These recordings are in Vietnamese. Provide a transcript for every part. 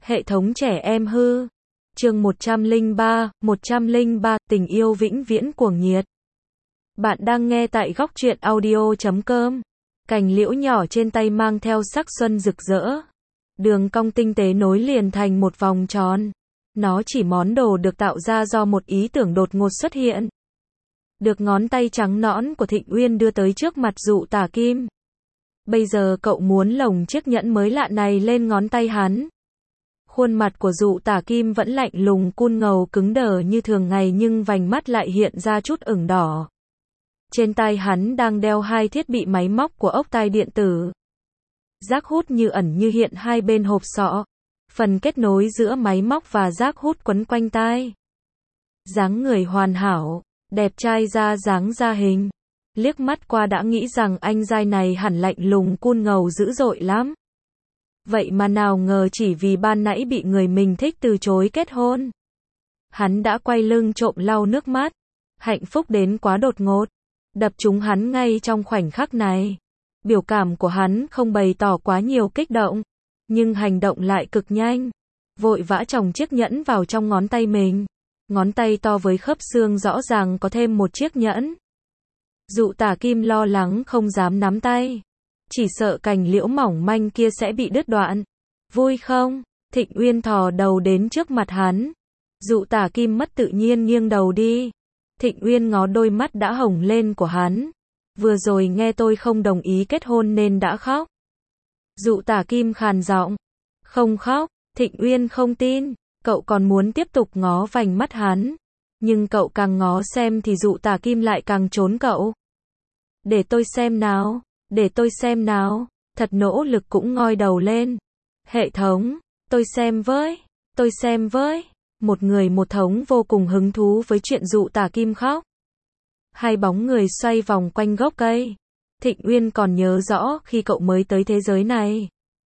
Hệ thống trẻ em hư. Chương 103, tình yêu vĩnh viễn cuồng nhiệt. Bạn đang nghe tại góc truyện audio.com. Cành liễu nhỏ trên tay mang theo sắc xuân rực rỡ. Đường cong tinh tế nối liền thành một vòng tròn. Nó chỉ món đồ được tạo ra do một ý tưởng đột ngột xuất hiện. Được ngón tay trắng nõn của Thịnh Uyên đưa tới trước mặt Dụ Tả Kim. Bây giờ cậu muốn lồng chiếc nhẫn mới lạ này lên ngón tay hắn. Khuôn mặt của Dụ Tả Kim vẫn lạnh lùng cun ngầu cứng đờ như thường ngày nhưng vành mắt lại hiện ra chút ửng đỏ. Trên tay hắn đang đeo hai thiết bị máy móc của ốc tai điện tử. Rác hút như ẩn như hiện hai bên hộp sọ. Phần kết nối giữa máy móc và rác hút quấn quanh tai. Dáng người hoàn hảo, đẹp trai ra dáng ra hình. Liếc mắt qua đã nghĩ rằng anh giai này hẳn lạnh lùng cun ngầu dữ dội lắm. Vậy mà nào ngờ chỉ vì ban nãy bị người mình thích từ chối kết hôn. Hắn đã quay lưng trộm lau nước mắt. Hạnh phúc đến quá đột ngột. Đập trúng hắn ngay trong khoảnh khắc này. Biểu cảm của hắn không bày tỏ quá nhiều kích động. Nhưng hành động lại cực nhanh. Vội vã chồng chiếc nhẫn vào trong ngón tay mình. Ngón tay to với khớp xương rõ ràng có thêm một chiếc nhẫn. Dụ Tả Kim lo lắng không dám nắm tay. Chỉ sợ cành liễu mỏng manh kia sẽ bị đứt đoạn. Vui không? Thịnh Uyên thò đầu đến trước mặt hắn. Dụ Tả Kim mất tự nhiên nghiêng đầu đi. Thịnh Uyên ngó đôi mắt đã hồng lên của hắn. Vừa rồi nghe tôi không đồng ý kết hôn nên đã khóc. Dụ Tả Kim khàn giọng. Không khóc. Thịnh Uyên không tin. Cậu còn muốn tiếp tục ngó vành mắt hắn. Nhưng cậu càng ngó xem thì Dụ Tả Kim lại càng trốn cậu. Để tôi xem nào. Để tôi xem nào. Thật nỗ lực cũng ngoi đầu lên. Hệ thống. Tôi xem với. Tôi xem với. Một người một thống vô cùng hứng thú với chuyện Dụ Tả Kim khóc. Hai bóng người xoay vòng quanh gốc cây. Thịnh Uyên còn nhớ rõ khi cậu mới tới thế giới này.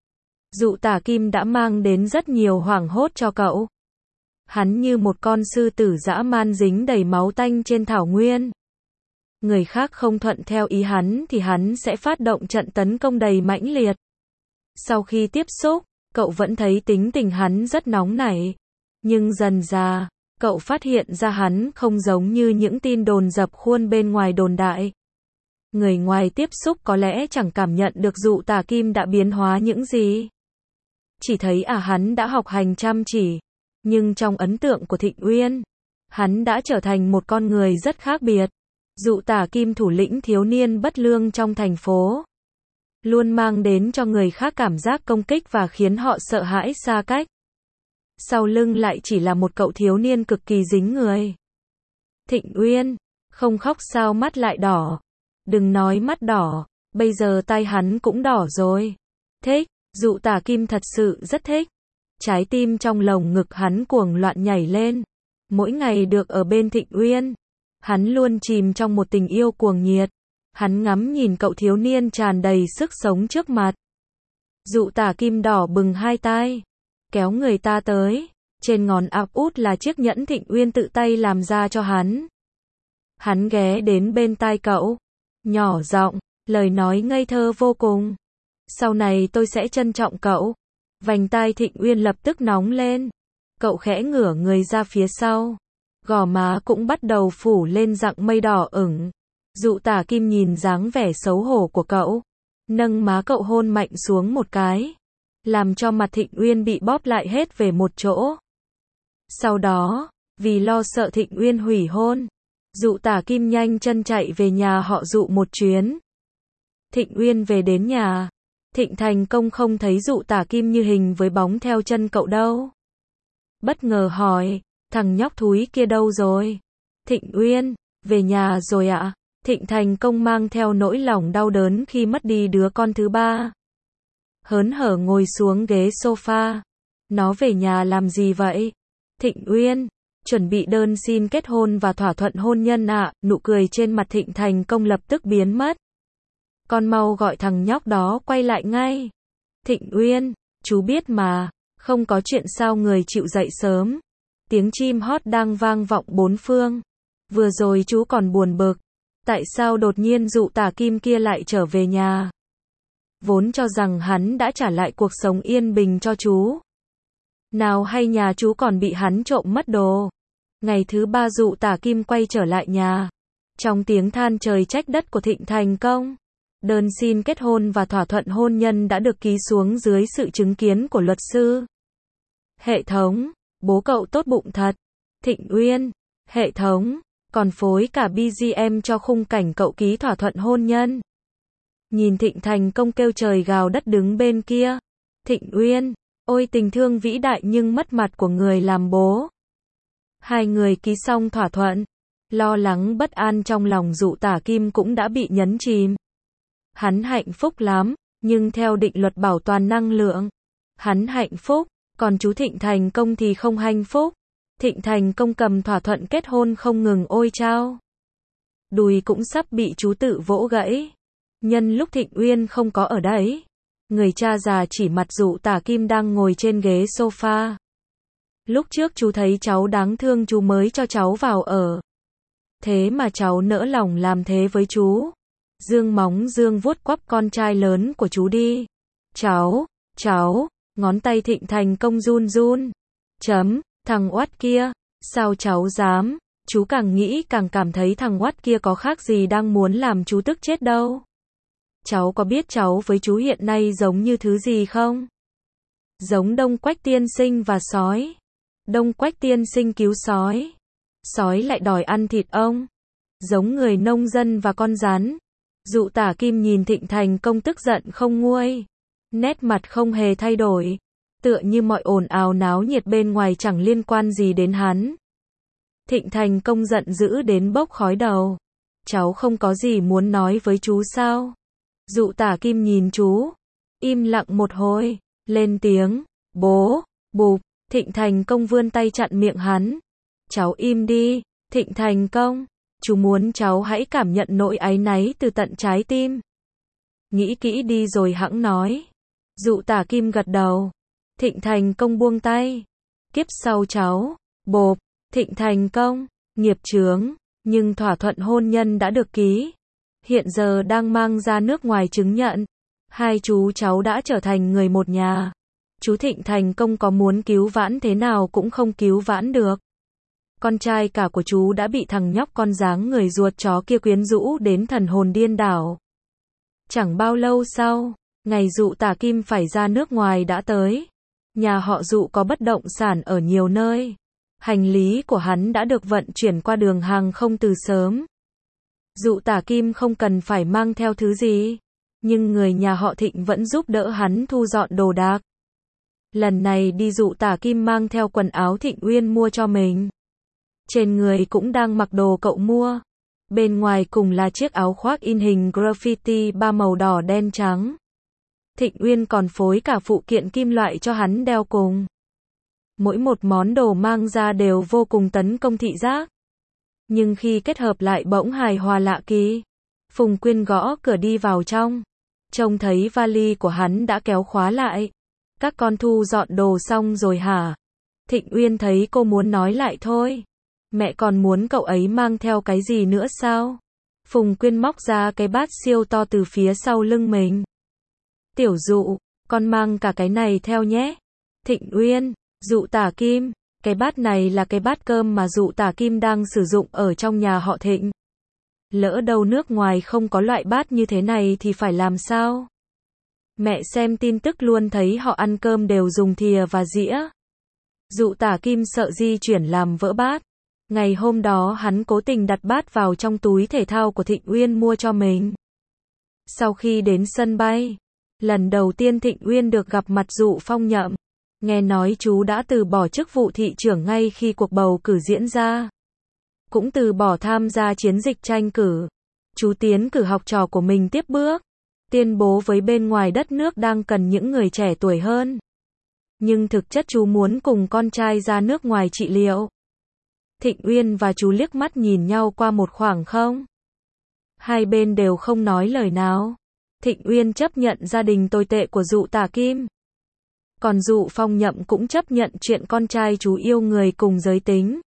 Dụ Tả Kim đã mang đến rất nhiều hoảng hốt cho cậu. Hắn như một con sư tử dã man dính đầy máu tanh trên thảo nguyên. Người khác không thuận theo ý hắn thì hắn sẽ phát động trận tấn công đầy mãnh liệt. Sau khi tiếp xúc, cậu vẫn thấy tính tình hắn rất nóng nảy. Nhưng dần dà, cậu phát hiện ra hắn không giống như những tin đồn dập khuôn bên ngoài đồn đại. Người ngoài tiếp xúc có lẽ chẳng cảm nhận được Dụ Tả Kim đã biến hóa những gì. Chỉ thấy hắn đã học hành chăm chỉ. Nhưng trong ấn tượng của Thịnh Uyên, hắn đã trở thành một con người rất khác biệt. Dụ Tả Kim thủ lĩnh thiếu niên bất lương trong thành phố. Luôn mang đến cho người khác cảm giác công kích và khiến họ sợ hãi xa cách. Sau lưng lại chỉ là một cậu thiếu niên cực kỳ dính người. Thịnh Uyên, không khóc sao mắt lại đỏ. Đừng nói mắt đỏ, bây giờ tay hắn cũng đỏ rồi. Thích, Dụ Tả Kim thật sự rất thích. Trái tim trong lồng ngực hắn cuồng loạn nhảy lên. Mỗi ngày được ở bên Thịnh Uyên, hắn luôn chìm trong một tình yêu cuồng nhiệt. Hắn ngắm nhìn cậu thiếu niên tràn đầy sức sống trước mặt. Dụ Tả Kim đỏ bừng hai tai, kéo người ta tới. Trên ngón áp út là chiếc nhẫn Thịnh Uyên tự tay làm ra cho hắn. Hắn ghé đến bên tai cậu, nhỏ giọng, lời nói ngây thơ vô cùng. Sau này tôi sẽ trân trọng cậu. Vành tai Thịnh Uyên lập tức nóng lên. Cậu khẽ ngửa người ra phía sau. Gò má cũng bắt đầu phủ lên dạng mây đỏ ửng. Dụ Tả Kim nhìn dáng vẻ xấu hổ của cậu. Nâng má cậu hôn mạnh xuống một cái. Làm cho mặt Thịnh Uyên bị bóp lại hết về một chỗ. Sau đó, vì lo sợ Thịnh Uyên hủy hôn, Dụ Tả Kim nhanh chân chạy về nhà họ Dụ một chuyến. Thịnh Uyên về đến nhà. Thịnh Thành Công không thấy Dụ Tả Kim như hình với bóng theo chân cậu đâu. Bất ngờ hỏi, thằng nhóc thúi kia đâu rồi? Thịnh Uyên, về nhà rồi ạ. Thịnh Thành Công mang theo nỗi lòng đau đớn khi mất đi đứa con thứ ba. Hớn hở ngồi xuống ghế sofa. Nó về nhà làm gì vậy? Thịnh Uyên, chuẩn bị đơn xin kết hôn và thỏa thuận hôn nhân ạ. Nụ cười trên mặt Thịnh Thành Công lập tức biến mất. Con mau gọi thằng nhóc đó quay lại ngay. Thịnh Uyên, chú biết mà, không có chuyện sao người chịu dậy sớm. Tiếng chim hót đang vang vọng bốn phương. Vừa rồi chú còn buồn bực. Tại sao đột nhiên Dụ Tả Kim kia lại trở về nhà? Vốn cho rằng hắn đã trả lại cuộc sống yên bình cho chú. Nào hay nhà chú còn bị hắn trộm mất đồ. Ngày thứ 3 Dụ Tả Kim quay trở lại nhà. Trong tiếng than trời trách đất của Thịnh Thành Công, đơn xin kết hôn và thỏa thuận hôn nhân đã được ký xuống dưới sự chứng kiến của luật sư. Hệ thống, bố cậu tốt bụng thật. Thịnh Uyên, hệ thống, còn phối cả BGM cho khung cảnh cậu ký thỏa thuận hôn nhân. Nhìn Thịnh Thành Công kêu trời gào đất đứng bên kia. Thịnh Uyên, ôi tình thương vĩ đại nhưng mất mặt của người làm bố. Hai người ký xong thỏa thuận. Lo lắng bất an trong lòng Dụ Tả Kim cũng đã bị nhấn chìm. Hắn hạnh phúc lắm, nhưng theo định luật bảo toàn năng lượng, hắn hạnh phúc, còn chú Thịnh Thành Công thì không hạnh phúc. Thịnh Thành Công cầm thỏa thuận kết hôn không ngừng ôi chao. Đùi cũng sắp bị chú tự vỗ gãy. Nhân lúc Thịnh Uyên không có ở đấy, người cha già chỉ mặt Dụ Tả Kim đang ngồi trên ghế sofa. Lúc trước chú thấy cháu đáng thương chú mới cho cháu vào ở. Thế mà cháu nỡ lòng làm thế với chú. Dương móng dương vuốt quắp con trai lớn của chú đi. Cháu, ngón tay Thịnh Thành Công run run. Thằng oát kia, sao cháu dám, chú càng nghĩ càng cảm thấy thằng oát kia có khác gì đang muốn làm chú tức chết đâu. Cháu có biết cháu với chú hiện nay giống như thứ gì không? Giống Đông Quách tiên sinh và sói. Đông Quách tiên sinh cứu sói. Sói lại đòi ăn thịt ông. Giống người nông dân và con rắn. Dụ Tả Kim nhìn Thịnh Thành Công tức giận không nguôi. Nét mặt không hề thay đổi. Tựa như mọi ồn ào náo nhiệt bên ngoài chẳng liên quan gì đến hắn. Thịnh Thành Công giận dữ đến bốc khói đầu. Cháu không có gì muốn nói với chú sao? Dụ Tả Kim nhìn chú. Im lặng một hồi. Lên tiếng. Bố. Bụp. Thịnh Thành Công vươn tay chặn miệng hắn. Cháu im đi. Thịnh Thành Công. Chú muốn cháu hãy cảm nhận nỗi áy náy từ tận trái tim. Nghĩ kỹ đi rồi hẵng nói. Dụ Tả Kim gật đầu. Thịnh Thành Công buông tay. Kiếp sau cháu. Bộp. Thịnh Thành Công. Nghiệp chướng. Nhưng thỏa thuận hôn nhân đã được ký. Hiện giờ đang mang ra nước ngoài chứng nhận. Hai chú cháu đã trở thành người một nhà. Chú Thịnh Thành Công có muốn cứu vãn thế nào cũng không cứu vãn được. Con trai cả của chú đã bị thằng nhóc con dáng người ruột chó kia quyến rũ đến thần hồn điên đảo. Chẳng bao lâu sau, ngày Dụ Tả Kim phải ra nước ngoài đã tới. Nhà họ Dụ có bất động sản ở nhiều nơi. Hành lý của hắn đã được vận chuyển qua đường hàng không từ sớm. Dụ Tả Kim không cần phải mang theo thứ gì, nhưng người nhà họ Thịnh vẫn giúp đỡ hắn thu dọn đồ đạc. Lần này đi Dụ Tả Kim mang theo quần áo Thịnh Uyên mua cho mình. Trên người cũng đang mặc đồ cậu mua. Bên ngoài cùng là chiếc áo khoác in hình graffiti 3 màu đỏ đen trắng. Thịnh Uyên còn phối cả phụ kiện kim loại cho hắn đeo cùng. Mỗi một món đồ mang ra đều vô cùng tấn công thị giác. Nhưng khi kết hợp lại bỗng hài hòa lạ kỳ. Phùng Quyên gõ cửa đi vào trong. Trông thấy vali của hắn đã kéo khóa lại. Các con thu dọn đồ xong rồi hả? Thịnh Uyên thấy cô muốn nói lại thôi. Mẹ còn muốn cậu ấy mang theo cái gì nữa sao? Phùng Quyên móc ra cái bát siêu to từ phía sau lưng mình. Tiểu Dụ, con mang cả cái này theo nhé. Thịnh Uyên, Dụ Tả Kim, cái bát này là cái bát cơm mà Dụ Tả Kim đang sử dụng ở trong nhà họ Thịnh. Lỡ đâu nước ngoài không có loại bát như thế này thì phải làm sao? Mẹ xem tin tức luôn thấy họ ăn cơm đều dùng thìa và dĩa. Dụ Tả Kim sợ di chuyển làm vỡ bát. Ngày hôm đó hắn cố tình đặt bát vào trong túi thể thao của Thịnh Uyên mua cho mình. Sau khi đến sân bay, lần đầu tiên Thịnh Uyên được gặp mặt Dụ Phong Nhậm. Nghe nói chú đã từ bỏ chức vụ thị trưởng ngay khi cuộc bầu cử diễn ra. Cũng từ bỏ tham gia chiến dịch tranh cử. Chú tiến cử học trò của mình tiếp bước. Tuyên bố với bên ngoài đất nước đang cần những người trẻ tuổi hơn. Nhưng thực chất chú muốn cùng con trai ra nước ngoài trị liệu. Thịnh Uyên và chú liếc mắt nhìn nhau qua một khoảng không. Hai bên đều không nói lời nào. Thịnh Uyên chấp nhận gia đình tồi tệ của Dụ Tả Kim. Còn Dụ Phong Nhậm cũng chấp nhận chuyện con trai chú yêu người cùng giới tính.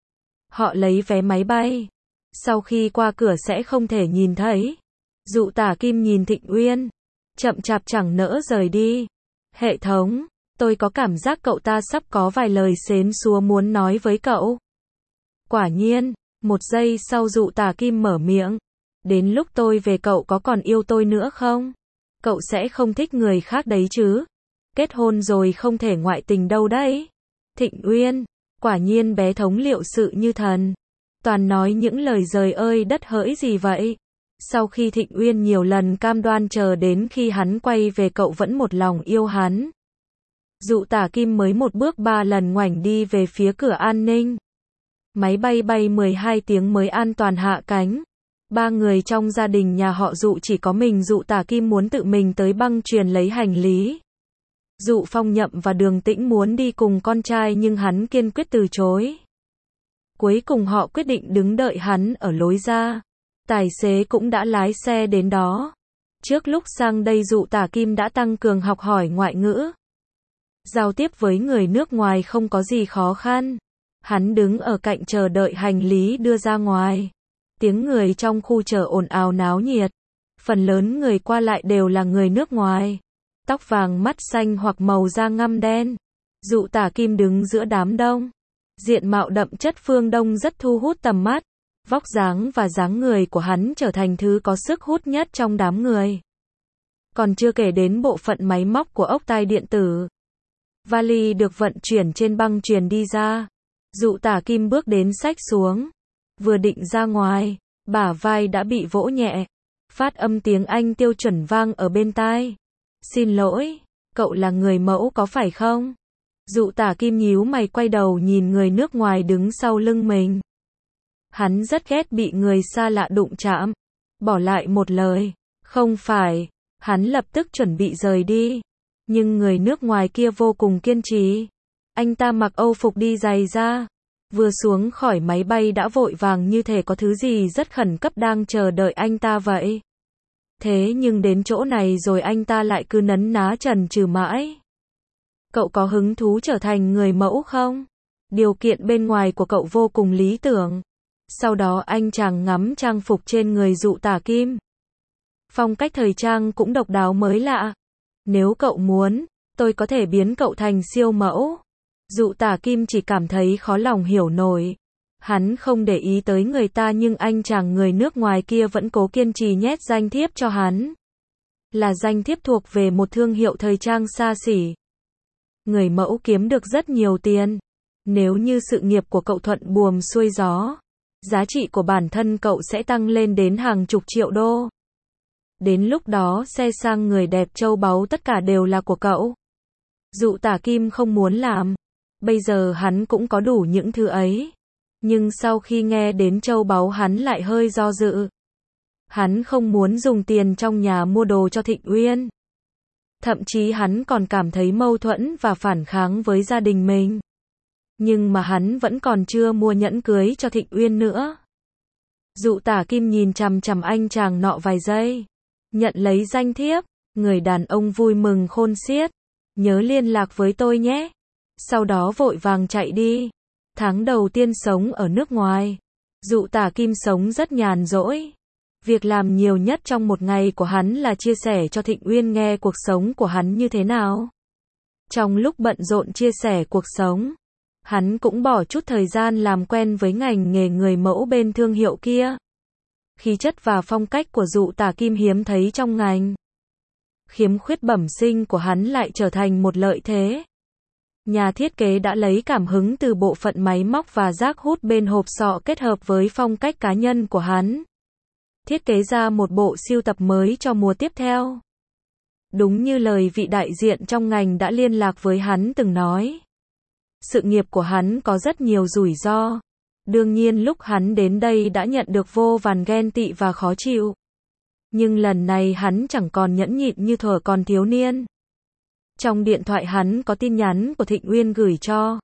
Họ lấy vé máy bay. Sau khi qua cửa sẽ không thể nhìn thấy. Dụ Tả Kim nhìn Thịnh Uyên. Chậm chạp chẳng nỡ rời đi. Hệ thống. Tôi có cảm giác cậu ta sắp có vài lời xến xúa muốn nói với cậu. Quả nhiên, một giây sau Dụ Tà Kim mở miệng. Đến lúc tôi về cậu có còn yêu tôi nữa không? Cậu sẽ không thích người khác đấy chứ? Kết hôn rồi không thể ngoại tình đâu đấy. Thịnh Uyên, quả nhiên bé thống liệu sự như thần. Toàn nói những lời giời ơi đất hỡi gì vậy? Sau khi Thịnh Uyên nhiều lần cam đoan chờ đến khi hắn quay về cậu vẫn một lòng yêu hắn. Dụ Tà Kim mới một bước 3 lần ngoảnh đi về phía cửa an ninh. Máy bay bay 12 tiếng mới an toàn hạ cánh. 3 người trong gia đình nhà họ Dụ chỉ có mình Dụ Tà Kim muốn tự mình tới băng chuyền lấy hành lý. Dụ Phong Nhậm và Đường Tĩnh muốn đi cùng con trai nhưng hắn kiên quyết từ chối. Cuối cùng họ quyết định đứng đợi hắn ở lối ra. Tài xế cũng đã lái xe đến đó. Trước lúc sang đây Dụ Tà Kim đã tăng cường học hỏi ngoại ngữ. Giao tiếp với người nước ngoài không có gì khó khăn. Hắn đứng ở cạnh chờ đợi hành lý đưa ra ngoài. Tiếng người trong khu chợ ồn ào náo nhiệt. Phần lớn người qua lại đều là người nước ngoài. Tóc vàng mắt xanh hoặc màu da ngăm đen. Dụ Tà Kim đứng giữa đám đông. Diện mạo đậm chất phương Đông rất thu hút tầm mắt. Vóc dáng và dáng người của hắn trở thành thứ có sức hút nhất trong đám người. Còn chưa kể đến bộ phận máy móc của ốc tai điện tử. Vali được vận chuyển trên băng chuyền đi ra. Dụ Tà Kim bước đến xách xuống. Vừa định ra ngoài, bả vai đã bị vỗ nhẹ. Phát âm tiếng Anh tiêu chuẩn vang ở bên tai. Xin lỗi, cậu là người mẫu có phải không? Dụ Tà Kim nhíu mày quay đầu nhìn người nước ngoài đứng sau lưng mình. Hắn rất ghét bị người xa lạ đụng chạm. Bỏ lại một lời, không phải. Hắn lập tức chuẩn bị rời đi. Nhưng người nước ngoài kia vô cùng kiên trì. Anh ta mặc âu phục đi giày ra. Vừa xuống khỏi máy bay đã vội vàng như thể có thứ gì rất khẩn cấp đang chờ đợi anh ta vậy. Thế nhưng đến chỗ này rồi anh ta lại cứ nấn ná chần chừ mãi. Cậu có hứng thú trở thành người mẫu không? Điều kiện bên ngoài của cậu vô cùng lý tưởng. Sau đó anh chàng ngắm trang phục trên người Dụ Tà Kim. Phong cách thời trang cũng độc đáo mới lạ. Nếu cậu muốn, tôi có thể biến cậu thành siêu mẫu. Dụ Tà Kim chỉ cảm thấy khó lòng hiểu nổi. Hắn không để ý tới người ta nhưng anh chàng người nước ngoài kia vẫn cố kiên trì nhét danh thiếp cho hắn. Là danh thiếp thuộc về một thương hiệu thời trang xa xỉ. Người mẫu kiếm được rất nhiều tiền. Nếu như sự nghiệp của cậu thuận buồm xuôi gió, giá trị của bản thân cậu sẽ tăng lên đến hàng chục triệu đô. Đến lúc đó xe sang người đẹp châu báu tất cả đều là của cậu. Dụ Tà Kim không muốn làm. Bây giờ hắn cũng có đủ những thứ ấy. Nhưng sau khi nghe đến châu báu hắn lại hơi do dự. Hắn không muốn dùng tiền trong nhà mua đồ cho Thịnh Uyên. Thậm chí hắn còn cảm thấy mâu thuẫn và phản kháng với gia đình mình. Nhưng mà hắn vẫn còn chưa mua nhẫn cưới cho Thịnh Uyên nữa. Dụ Tà Kim nhìn chằm chằm anh chàng nọ vài giây. Nhận lấy danh thiếp. Người đàn ông vui mừng khôn xiết. Nhớ liên lạc với tôi nhé. Sau đó vội vàng chạy đi. Tháng đầu tiên sống ở nước ngoài. Dụ Tà Kim sống rất nhàn rỗi. Việc làm nhiều nhất trong một ngày của hắn là chia sẻ cho Thịnh Uyên nghe cuộc sống của hắn như thế nào. Trong lúc bận rộn chia sẻ cuộc sống, hắn cũng bỏ chút thời gian làm quen với ngành nghề người mẫu bên thương hiệu kia. Khí chất và phong cách của Dụ Tà Kim hiếm thấy trong ngành. Khiếm khuyết bẩm sinh của hắn lại trở thành một lợi thế. Nhà thiết kế đã lấy cảm hứng từ bộ phận máy móc và rác hút bên hộp sọ kết hợp với phong cách cá nhân của hắn. Thiết kế ra một bộ sưu tập mới cho mùa tiếp theo. Đúng như lời vị đại diện trong ngành đã liên lạc với hắn từng nói. Sự nghiệp của hắn có rất nhiều rủi ro. Đương nhiên lúc hắn đến đây đã nhận được vô vàn ghen tị và khó chịu. Nhưng lần này hắn chẳng còn nhẫn nhịn như thuở còn thiếu niên. Trong điện thoại hắn có tin nhắn của Thịnh Uyên gửi cho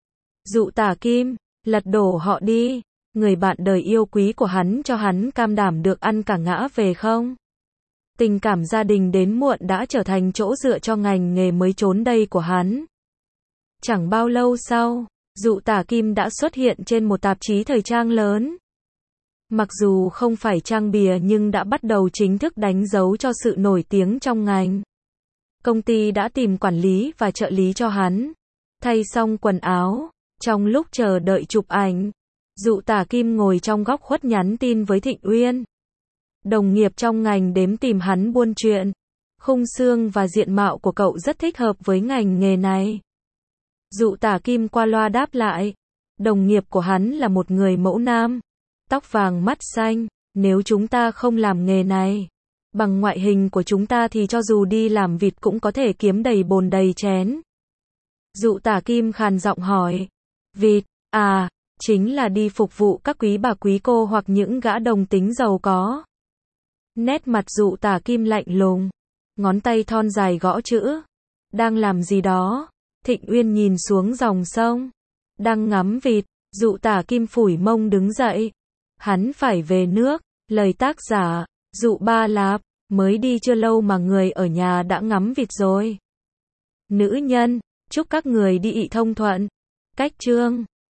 Dụ Tà Kim, lật đổ họ đi. Người bạn đời yêu quý của hắn cho hắn cam đảm được ăn cả ngã về không? Tình cảm gia đình đến muộn đã trở thành chỗ dựa cho ngành nghề mới trốn đây của hắn. Chẳng bao lâu sau, Dụ Tà Kim đã xuất hiện trên một tạp chí thời trang lớn. Mặc dù không phải trang bìa nhưng đã bắt đầu chính thức đánh dấu cho sự nổi tiếng trong ngành. Công ty đã tìm quản lý và trợ lý cho hắn. Thay xong quần áo, trong lúc chờ đợi chụp ảnh, Dụ Tả Kim ngồi trong góc khuất nhắn tin với Thịnh Uyên. Đồng nghiệp trong ngành đếm tìm hắn buôn chuyện. Khung xương và diện mạo của cậu rất thích hợp với ngành nghề này. Dụ Tả Kim qua loa đáp lại. Đồng nghiệp của hắn là một người mẫu nam. Tóc vàng mắt xanh. Nếu chúng ta không làm nghề này, bằng ngoại hình của chúng ta thì cho dù đi làm vịt cũng có thể kiếm đầy bồn đầy chén. Dụ Tả Kim khàn giọng hỏi. Vịt, à, chính là đi phục vụ các quý bà quý cô hoặc những gã đồng tính giàu có. Nét mặt Dụ Tả Kim lạnh lùng, ngón tay thon dài gõ chữ. Đang làm gì đó? Thịnh Uyên nhìn xuống dòng sông. Đang ngắm vịt. Dụ Tả Kim phủi mông đứng dậy. Hắn phải về nước. Lời tác giả, Dụ Ba Lạp, mới đi chưa lâu mà người ở nhà đã ngắm vịt rồi. Nữ nhân, chúc các người đi ị thông thuận. Cách chương